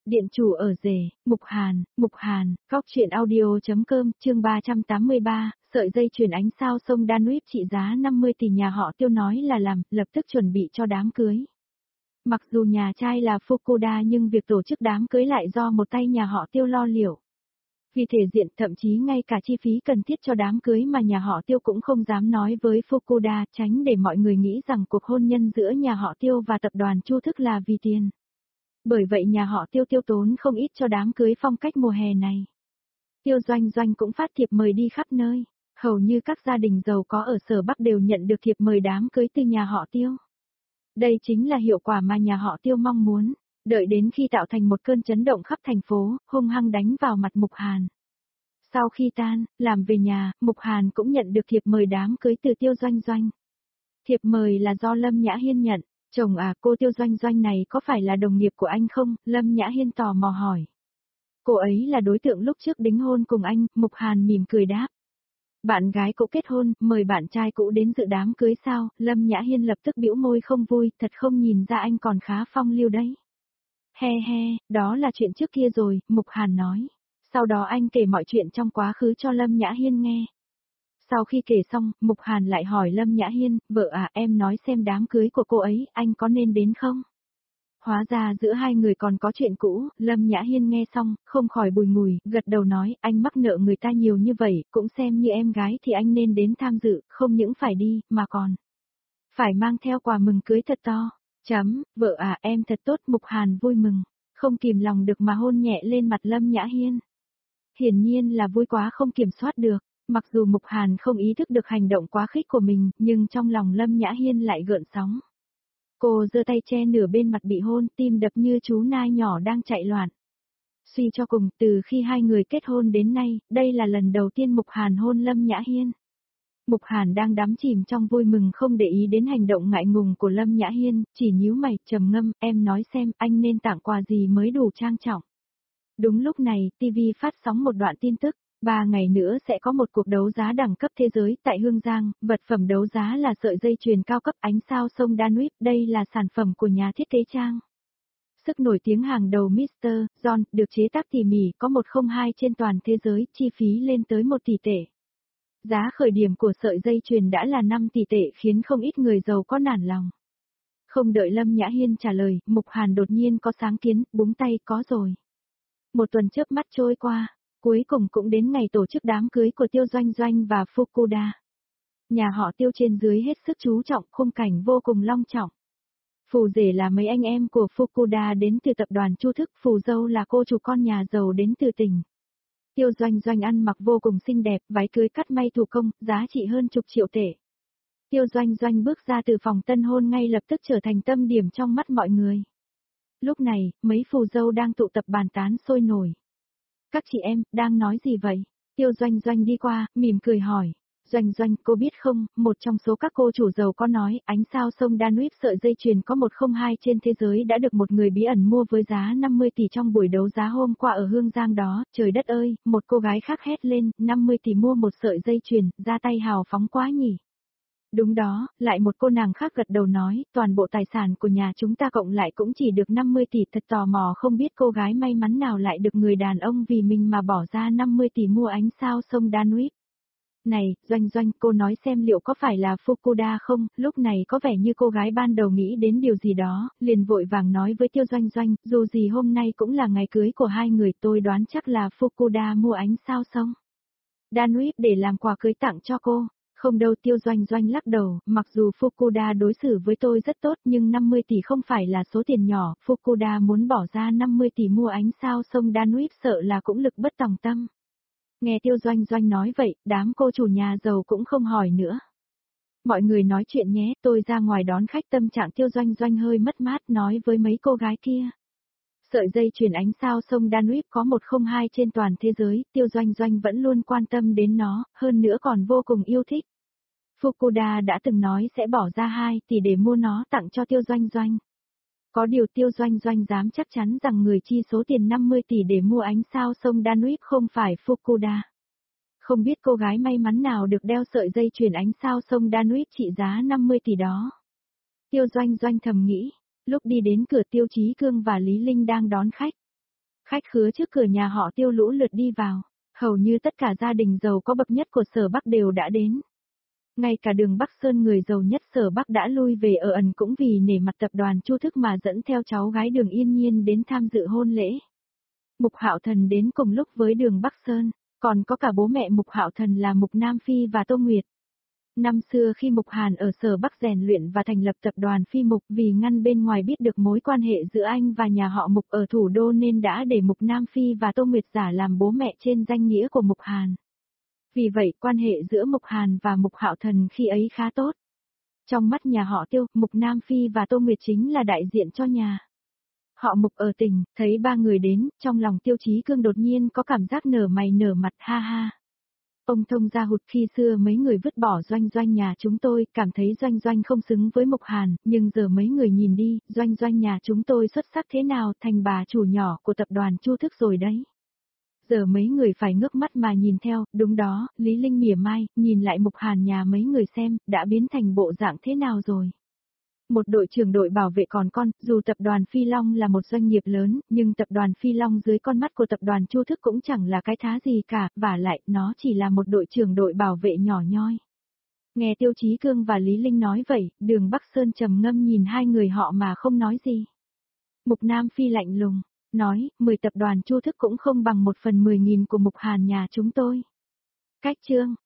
Điện chủ ở rể, Mục Hàn, góc truyện audio.com, chương 383, sợi dây chuyền ánh sao sông Danube trị giá 50 tỷ nhà họ Tiêu nói là làm, lập tức chuẩn bị cho đám cưới. Mặc dù nhà trai là Fukuda nhưng việc tổ chức đám cưới lại do một tay nhà họ Tiêu lo liệu. Vì thể diện thậm chí ngay cả chi phí cần thiết cho đám cưới mà nhà họ Tiêu cũng không dám nói với Fukuda, tránh để mọi người nghĩ rằng cuộc hôn nhân giữa nhà họ Tiêu và tập đoàn Chu Thức là vì tiền. Bởi vậy nhà họ Tiêu tiêu tốn không ít cho đám cưới phong cách mùa hè này. Tiêu Doanh Doanh cũng phát thiệp mời đi khắp nơi, hầu như các gia đình giàu có ở Sở Bắc đều nhận được thiệp mời đám cưới từ nhà họ Tiêu. Đây chính là hiệu quả mà nhà họ Tiêu mong muốn, đợi đến khi tạo thành một cơn chấn động khắp thành phố, hung hăng đánh vào mặt Mục Hàn. Sau khi tan, làm về nhà, Mục Hàn cũng nhận được thiệp mời đám cưới từ Tiêu Doanh Doanh. Thiệp mời là do Lâm Nhã Hiên nhận. Chồng à, cô Tiêu Doanh Doanh này có phải là đồng nghiệp của anh không? Lâm Nhã Hiên tò mò hỏi. Cô ấy là đối tượng lúc trước đính hôn cùng anh, Mục Hàn mỉm cười đáp. Bạn gái cũ kết hôn, mời bạn trai cũ đến dự đám cưới sao? Lâm Nhã Hiên lập tức bĩu môi không vui, thật không nhìn ra anh còn khá phong lưu đấy. He he, đó là chuyện trước kia rồi, Mục Hàn nói. Sau đó anh kể mọi chuyện trong quá khứ cho Lâm Nhã Hiên nghe. Sau khi kể xong, Mục Hàn lại hỏi Lâm Nhã Hiên, vợ à em nói xem đám cưới của cô ấy, anh có nên đến không? Hóa ra giữa hai người còn có chuyện cũ, Lâm Nhã Hiên nghe xong, không khỏi bùi ngùi, gật đầu nói, anh mắc nợ người ta nhiều như vậy, cũng xem như em gái thì anh nên đến tham dự, không những phải đi, mà còn phải mang theo quà mừng cưới thật to. Vợ à em thật tốt, Mục Hàn vui mừng, không kìm lòng được mà hôn nhẹ lên mặt Lâm Nhã Hiên. Hiển nhiên là vui quá không kiểm soát được. Mặc dù Mục Hàn không ý thức được hành động quá khích của mình, nhưng trong lòng Lâm Nhã Hiên lại gợn sóng. Cô giơ tay che nửa bên mặt bị hôn, tim đập như chú nai nhỏ đang chạy loạn. Suy cho cùng, từ khi hai người kết hôn đến nay, đây là lần đầu tiên Mục Hàn hôn Lâm Nhã Hiên. Mục Hàn đang đắm chìm trong vui mừng không để ý đến hành động ngại ngùng của Lâm Nhã Hiên, chỉ nhíu mày, trầm ngâm, em nói xem anh nên tặng quà gì mới đủ trang trọng. Đúng lúc này, TV phát sóng một đoạn tin tức. 3 ngày nữa sẽ có một cuộc đấu giá đẳng cấp thế giới tại Hương Giang, vật phẩm đấu giá là sợi dây chuyền cao cấp ánh sao sông Danube, đây là sản phẩm của nhà thiết kế trang. Sức nổi tiếng hàng đầu Mr. John, được chế tác tỉ mỉ, có 102 trên toàn thế giới, chi phí lên tới 1 tỷ tệ. Giá khởi điểm của sợi dây chuyền đã là 5 tỷ tệ khiến không ít người giàu có nản lòng. Không đợi Lâm Nhã Hiên trả lời, Mục Hàn đột nhiên có sáng kiến, búng tay có rồi. Một tuần chớp mắt trôi qua. Cuối cùng cũng đến ngày tổ chức đám cưới của Tiêu Doanh Doanh và Fukuda. Nhà họ Tiêu trên dưới hết sức chú trọng, khung cảnh vô cùng long trọng. Phù rể là mấy anh em của Fukuda đến từ tập đoàn Chu Thức, phù dâu là cô chủ con nhà giàu đến từ tỉnh. Tiêu Doanh Doanh ăn mặc vô cùng xinh đẹp, váy cưới cắt may thủ công, giá trị hơn chục triệu tệ. Tiêu Doanh Doanh bước ra từ phòng tân hôn ngay lập tức trở thành tâm điểm trong mắt mọi người. Lúc này, mấy phù dâu đang tụ tập bàn tán sôi nổi. Các chị em, đang nói gì vậy? Tiêu Doanh Doanh đi qua, mỉm cười hỏi. Doanh Doanh, cô biết không, một trong số các cô chủ giàu có nói, ánh sao sông Danube sợi dây chuyền có 102 trên thế giới đã được một người bí ẩn mua với giá 50 tỷ trong buổi đấu giá hôm qua ở Hương Giang đó. Trời đất ơi, một cô gái khác hét lên, 50 tỷ mua một sợi dây chuyền, ra tay hào phóng quá nhỉ. Đúng đó, lại một cô nàng khác gật đầu nói, toàn bộ tài sản của nhà chúng ta cộng lại cũng chỉ được 50 tỷ, thật tò mò không biết cô gái may mắn nào lại được người đàn ông vì mình mà bỏ ra 50 tỷ mua ánh sao sông Danube. Này, Doanh Doanh, cô nói xem liệu có phải là Fukuda không? Lúc này có vẻ như cô gái ban đầu nghĩ đến điều gì đó, liền vội vàng nói với Tiêu Doanh Doanh, dù gì hôm nay cũng là ngày cưới của hai người, tôi đoán chắc là Fukuda mua ánh sao sông Danube để làm quà cưới tặng cho cô. Không đâu, Tiêu Doanh Doanh lắc đầu, mặc dù Fukuda đối xử với tôi rất tốt nhưng 50 tỷ không phải là số tiền nhỏ, Fukuda muốn bỏ ra 50 tỷ mua ánh sao sông Danube sợ là cũng lực bất tòng tâm. Nghe Tiêu Doanh Doanh nói vậy, đám cô chủ nhà giàu cũng không hỏi nữa. Mọi người nói chuyện nhé, tôi ra ngoài đón khách. Tâm trạng Tiêu Doanh Doanh hơi mất mát nói với mấy cô gái kia. Sợi dây chuyền ánh sao sông Danube có 102 trên toàn thế giới, Tiêu Doanh Doanh vẫn luôn quan tâm đến nó, hơn nữa còn vô cùng yêu thích. Fukuda đã từng nói sẽ bỏ ra 2 tỷ để mua nó tặng cho Tiêu Doanh Doanh. Có điều Tiêu Doanh Doanh dám chắc chắn rằng người chi số tiền 50 tỷ để mua ánh sao sông Danube không phải Fukuda. Không biết cô gái may mắn nào được đeo sợi dây chuyền ánh sao sông Danube trị giá 50 tỷ đó. Tiêu Doanh Doanh thầm nghĩ, lúc đi đến cửa Tiêu Chí Cương và Lý Linh đang đón khách. Khách khứa trước cửa nhà họ Tiêu lũ lượt đi vào, hầu như tất cả gia đình giàu có bậc nhất của Sở Bắc đều đã đến. Ngay cả Đường Bắc Sơn người giàu nhất Sở Bắc đã lui về ở ẩn cũng vì nể mặt tập đoàn Chu Thức mà dẫn theo cháu gái Đường Yên Nhiên đến tham dự hôn lễ. Mục Hạo Thần đến cùng lúc với Đường Bắc Sơn, còn có cả bố mẹ Mục Hạo Thần là Mục Nam Phi và Tô Nguyệt. Năm xưa khi Mục Hàn ở Sở Bắc rèn luyện và thành lập tập đoàn Phi Mục vì ngăn bên ngoài biết được mối quan hệ giữa anh và nhà họ Mục ở thủ đô nên đã để Mục Nam Phi và Tô Nguyệt giả làm bố mẹ trên danh nghĩa của Mục Hàn. Vì vậy quan hệ giữa Mục Hàn và Mục Hạo Thần khi ấy khá tốt. Trong mắt nhà họ Tiêu, Mục Nam Phi và Tô Nguyệt chính là đại diện cho nhà họ Mục ở tỉnh, thấy ba người đến, trong lòng Tiêu Chí Cương đột nhiên có cảm giác nở mày nở mặt ha ha. Ông thông ra hụt khi xưa mấy người vứt bỏ Doanh Doanh nhà chúng tôi, cảm thấy Doanh Doanh không xứng với Mục Hàn, nhưng giờ mấy người nhìn đi, Doanh Doanh nhà chúng tôi xuất sắc thế nào, thành bà chủ nhỏ của tập đoàn Chu Thức rồi đấy. Giờ mấy người phải ngước mắt mà nhìn theo, đúng đó, Lý Linh mỉa mai, nhìn lại Mục Hàn nhà mấy người xem, đã biến thành bộ dạng thế nào rồi. Một đội trưởng đội bảo vệ còn con, dù tập đoàn Phi Long là một doanh nghiệp lớn, nhưng tập đoàn Phi Long dưới con mắt của tập đoàn Chu Thức cũng chẳng là cái thá gì cả, vả lại, nó chỉ là một đội trưởng đội bảo vệ nhỏ nhoi. Nghe Tiêu Chí Cương và Lý Linh nói vậy, Đường Bắc Sơn trầm ngâm nhìn hai người họ mà không nói gì. Mục Nam Phi lạnh lùng, nói, 10 tập đoàn Chu Thức cũng không bằng 1/10.000 của Mục Hàn nhà chúng tôi. Cách chương